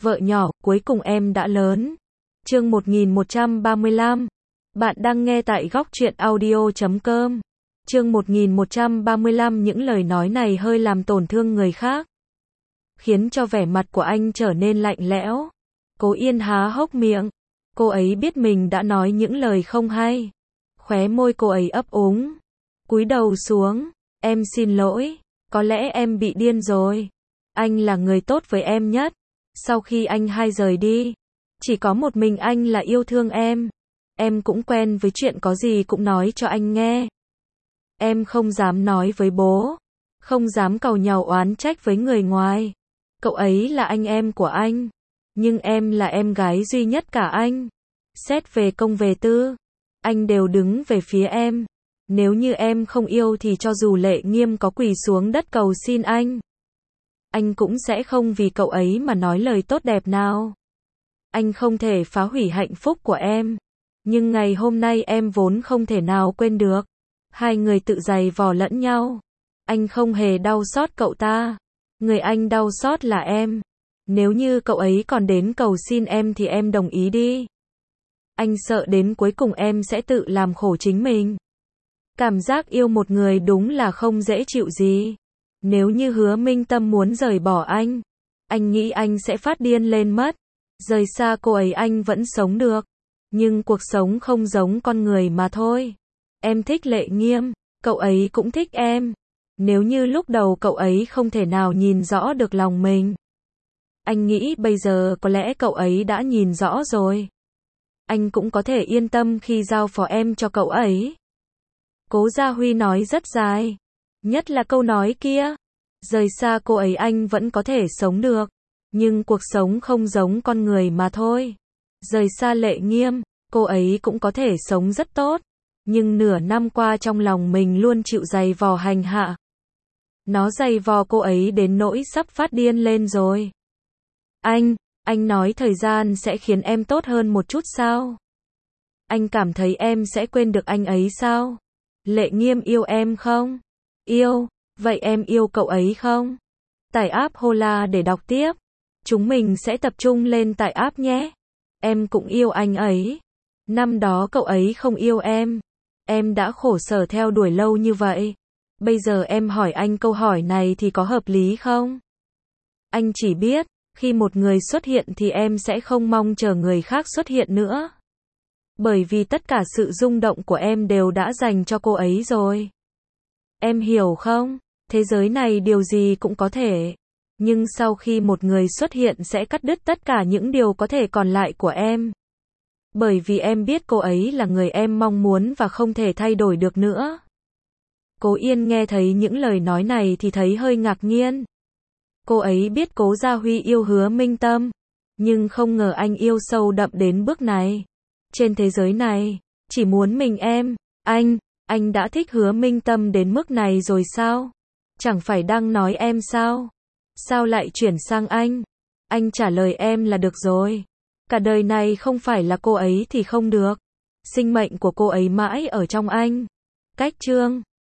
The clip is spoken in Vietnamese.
Vợ nhỏ, cuối cùng em đã lớn. Chương 1135. Bạn đang nghe tại góc truyện audio.com. Chương 1135. Những lời nói này hơi làm tổn thương người khác, khiến cho vẻ mặt của anh trở nên lạnh lẽo. Cố Yên há hốc miệng. Cô ấy biết mình đã nói những lời không hay. Khóe môi cô ấy ấp úng, cúi đầu xuống. Em xin lỗi, có lẽ em bị điên rồi. Anh là người tốt với em nhất. Sau khi anh hai rời đi, chỉ có một mình anh là yêu thương em. Em cũng quen với chuyện có gì cũng nói cho anh nghe. Em không dám nói với bố, không dám càu nhàu oán trách với người ngoài. Cậu ấy là anh em của anh, nhưng em là em gái duy nhất cả anh. Xét về công về tư, anh đều đứng về phía em. Nếu như em không yêu thì cho dù Lệ Nghiêm có quỳ xuống đất cầu xin anh cũng sẽ không vì cậu ấy mà nói lời tốt đẹp nào. Anh không thể phá hủy hạnh phúc của em, nhưng ngày hôm nay em vốn không thể nào quên được. Hai người tự giày vò lẫn nhau. Anh không hề đau xót cậu ta, người anh đau xót là em. Nếu như cậu ấy còn đến cầu xin em thì em đồng ý đi. Anh sợ đến cuối cùng em sẽ tự làm khổ chính mình. Cảm giác yêu một người đúng là không dễ chịu gì. Nếu như Hứa Minh Tâm muốn rời bỏ anh nghĩ anh sẽ phát điên lên mất. Rời xa cô ấy anh vẫn sống được, nhưng cuộc sống không giống con người mà thôi. Em thích Lệ Nghiêm, cậu ấy cũng thích em. Nếu như lúc đầu cậu ấy không thể nào nhìn rõ được lòng mình, anh nghĩ bây giờ có lẽ cậu ấy đã nhìn rõ rồi. Anh cũng có thể yên tâm khi giao phó em cho cậu ấy. Cố Gia Huy nói rất dài, nhất là câu nói kia. Rời xa cô ấy anh vẫn có thể sống được, nhưng cuộc sống không giống con người mà thôi. Rời xa Lệ Nghiêm, cô ấy cũng có thể sống rất tốt, nhưng nửa năm qua trong lòng mình luôn chịu giày vò hành hạ. Nó giày vò cô ấy đến nỗi sắp phát điên lên rồi. Anh nói thời gian sẽ khiến em tốt hơn một chút sao? Anh cảm thấy em sẽ quên được anh ấy sao? Lệ Nghiêm yêu em không? Yêu. Vậy em yêu cậu ấy không? Tải app Hola để đọc tiếp. Chúng mình sẽ tập trung lên tải app nhé. Em cũng yêu anh ấy. Năm đó cậu ấy không yêu em. Em đã khổ sở theo đuổi lâu như vậy. Bây giờ em hỏi anh câu hỏi này thì có hợp lý không? Anh chỉ biết, khi một người xuất hiện thì em sẽ không mong chờ người khác xuất hiện nữa. Bởi vì tất cả sự rung động của em đều đã dành cho cô ấy rồi. Em hiểu không? Thế giới này điều gì cũng có thể. Nhưng sau khi một người xuất hiện sẽ cắt đứt tất cả những điều có thể còn lại của em. Bởi vì em biết cô ấy là người em mong muốn và không thể thay đổi được nữa. Cố Yên nghe thấy những lời nói này thì thấy hơi ngạc nhiên. Cô ấy biết Cố Gia Huy yêu Hứa Minh Tâm, nhưng không ngờ anh yêu sâu đậm đến bước này. Trên thế giới này, chỉ muốn mình em. Anh đã thích Hứa Minh Tâm đến mức này rồi sao? Chẳng phải đang nói em sao? Sao lại chuyển sang anh? Anh trả lời em là được rồi. Cả đời này không phải là cô ấy thì không được. Sinh mệnh của cô ấy mãi ở trong anh. Cách chương